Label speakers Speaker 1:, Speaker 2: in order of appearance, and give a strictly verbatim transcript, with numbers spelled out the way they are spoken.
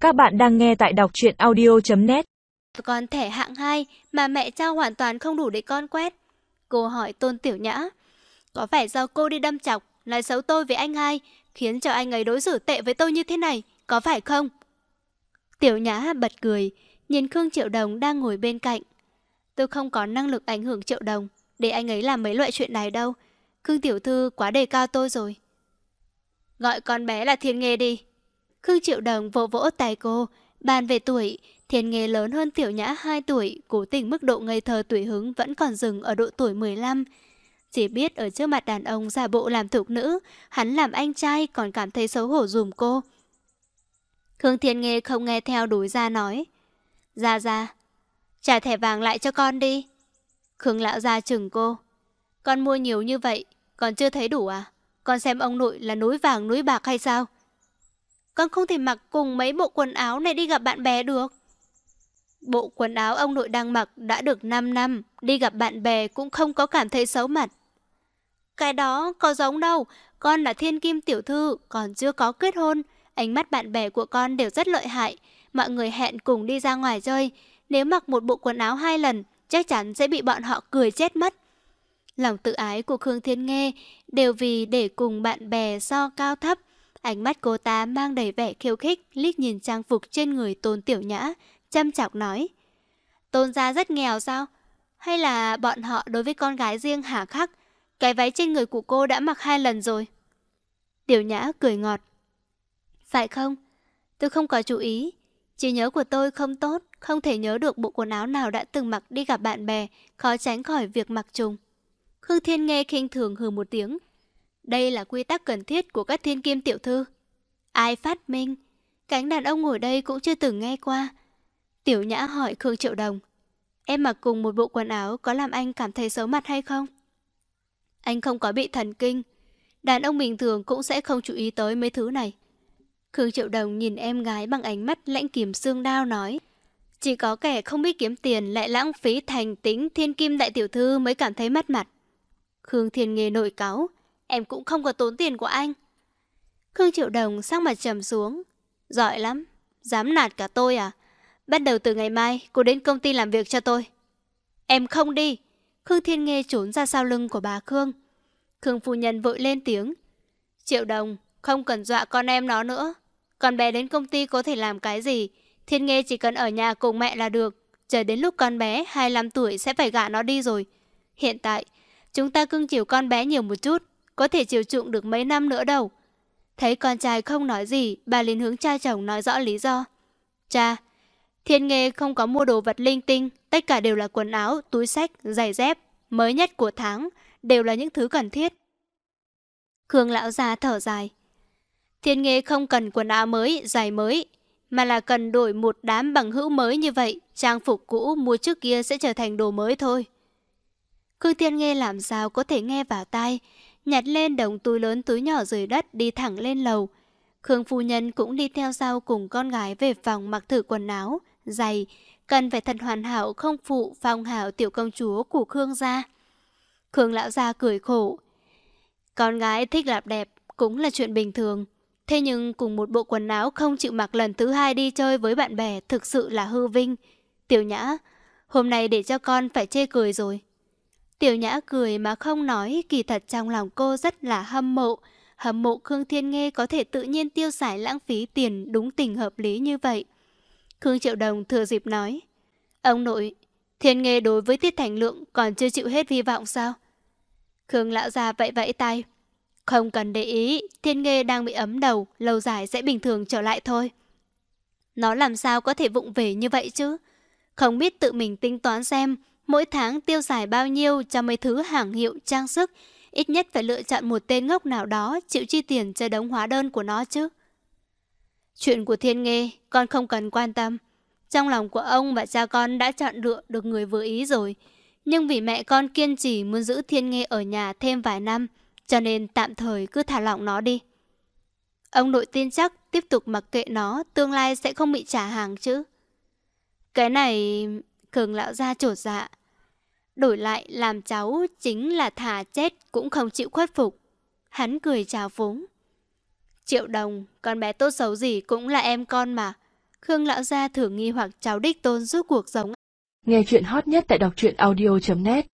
Speaker 1: Các bạn đang nghe tại đọc truyện audio chấm net.
Speaker 2: Con thẻ hạng hai mà mẹ trao hoàn toàn không đủ để con quét. Cô hỏi Tôn Tiểu Nhã. Có phải do cô đi đâm chọc, nói xấu tôi với anh hai, khiến cho anh ấy đối xử tệ với tôi như thế này, có phải không? Tiểu Nhã bật cười, nhìn Khương Triệu Đồng đang ngồi bên cạnh. Tôi không có năng lực ảnh hưởng Triệu Đồng, để anh ấy làm mấy loại chuyện này đâu. Khương Tiểu Thư quá đề cao tôi rồi. Gọi con bé là Thiên Nghê đi. Khương Triệu Đồng vỗ vỗ tay cô, bàn về tuổi, Thiên Nghê lớn hơn Tiểu Nhã hai tuổi, cố tình mức độ ngây thơ tùy hứng vẫn còn dừng ở độ tuổi mười lăm. Chỉ biết ở trước mặt đàn ông giả bộ làm thục nữ, hắn làm anh trai còn cảm thấy xấu hổ dùm cô. Khương Thiên Nghê không nghe theo đối ra nói. Ra ra, trả thẻ vàng lại cho con đi. Khương lão gia chừng cô. Con mua nhiều như vậy, còn chưa thấy đủ à? Con xem ông nội là núi vàng núi bạc hay sao? Con không thể mặc cùng mấy bộ quần áo này đi gặp bạn bè được. Bộ quần áo ông nội đang mặc đã được năm năm, đi gặp bạn bè cũng không có cảm thấy xấu mặt. Cái đó có giống đâu, con là thiên kim tiểu thư, còn chưa có kết hôn. Ánh mắt bạn bè của con đều rất lợi hại, mọi người hẹn cùng đi ra ngoài chơi. Nếu mặc một bộ quần áo hai lần, chắc chắn sẽ bị bọn họ cười chết mất. Lòng tự ái của Khương Thiên Nghê đều vì để cùng bạn bè so cao thấp. Ánh mắt cô ta mang đầy vẻ khiêu khích, liếc nhìn trang phục trên người Tôn Tiểu Nhã, chăm chọc nói. Tôn gia rất nghèo sao? Hay là bọn họ đối với con gái riêng hà khắc? Cái váy trên người của cô đã mặc hai lần rồi. Tiểu Nhã cười ngọt. Phải không? Tôi không có chú ý. Trí nhớ của tôi không tốt, không thể nhớ được bộ quần áo nào đã từng mặc đi gặp bạn bè, khó tránh khỏi việc mặc trùng. Khương Thiên Nghê khinh thường hừ một tiếng. Đây là quy tắc cần thiết của các thiên kim tiểu thư. Ai phát minh? Cánh đàn ông ngồi đây cũng chưa từng nghe qua. Tiểu Nhã hỏi Khương Triệu Đồng. Em mặc cùng một bộ quần áo có làm anh cảm thấy xấu mặt hay không? Anh không có bị thần kinh. Đàn ông bình thường cũng sẽ không chú ý tới mấy thứ này. Khương Triệu Đồng nhìn em gái bằng ánh mắt lãnh kiềm xương đao nói. Chỉ có kẻ không biết kiếm tiền lại lãng phí thành tính thiên kim đại tiểu thư mới cảm thấy mất mặt. Khương Thiên Nghê nổi cáu. Em cũng không có tốn tiền của anh. Khương Triệu Đồng sắc mặt trầm xuống. Giỏi lắm, dám nạt cả tôi à? Bắt đầu từ ngày mai cô đến công ty làm việc cho tôi. Em không đi. Khương Thiên Nghê trốn ra sau lưng của bà Khương. Khương phu nhân vội lên tiếng. Triệu Đồng, không cần dọa con em nó nữa. Con bé đến công ty có thể làm cái gì? Thiên Nghê chỉ cần ở nhà cùng mẹ là được. Chờ đến lúc con bé hai mươi lăm tuổi sẽ phải gả nó đi rồi. Hiện tại chúng ta cưng chiều con bé nhiều một chút, có thể chiều chuộng được mấy năm nữa đâu. Thấy con trai không nói gì, bà liền hướng cha chồng nói rõ lý do. Cha, Thiên Nghê không có mua đồ vật linh tinh, tất cả đều là quần áo, túi xách, giày dép, mới nhất của tháng, đều là những thứ cần thiết. Khương lão già thở dài. Thiên Nghê không cần quần áo mới, giày mới, mà là cần đổi một đám bằng hữu mới như vậy, trang phục cũ mua trước kia sẽ trở thành đồ mới thôi. Khương Thiên Nghê làm sao có thể nghe vào tai, nhặt lên đống túi lớn túi nhỏ dưới đất đi thẳng lên lầu. Khương phu nhân cũng đi theo sau cùng con gái về phòng mặc thử quần áo, giày, cần phải thật hoàn hảo không phụ phong hảo tiểu công chúa của Khương gia. Khương lão gia cười khổ. Con gái thích làm đẹp cũng là chuyện bình thường, thế nhưng cùng một bộ quần áo không chịu mặc lần thứ hai đi chơi với bạn bè thực sự là hư vinh. Tiểu Nhã, hôm nay để cho con phải chê cười rồi. Tiểu Nhã cười mà không nói, kỳ thật trong lòng cô rất là hâm mộ. Hâm mộ Khương Thiên Nghê có thể tự nhiên tiêu xài lãng phí tiền đúng tình hợp lý như vậy. Khương Triệu Đồng thừa dịp nói. Ông nội, Thiên Nghê đối với Tiết Thành Lượng còn chưa chịu hết hy vọng sao? Khương lão già vẫy vẫy tay. Không cần để ý, Thiên Nghê đang bị ấm đầu, lâu dài sẽ bình thường trở lại thôi. Nó làm sao có thể vụng về như vậy chứ? Không biết tự mình tính toán xem mỗi tháng tiêu xài bao nhiêu cho mấy thứ hàng hiệu trang sức, ít nhất phải lựa chọn một tên ngốc nào đó chịu chi tiền cho đống hóa đơn của nó chứ. Chuyện của Thiên Nghê con không cần quan tâm. Trong lòng của ông và cha con đã chọn lựa được người vừa ý rồi. Nhưng vì mẹ con kiên trì muốn giữ Thiên Nghê ở nhà thêm vài năm, cho nên tạm thời cứ thả lỏng nó đi. Ông nội tin chắc tiếp tục mặc kệ nó, tương lai sẽ không bị trả hàng chứ. Cái này... Khương lão gia chột dạ. Đổi lại làm cháu chính là thà chết cũng không chịu khuất phục. Hắn cười trào phúng. Triệu Đồng, con bé tốt xấu gì cũng là em con mà. Khương lão gia thử nghi hoặc cháu đích tôn rút cuộc giống.
Speaker 3: Nghe chuyện hot nhất tại đọc truyện audio chấm net.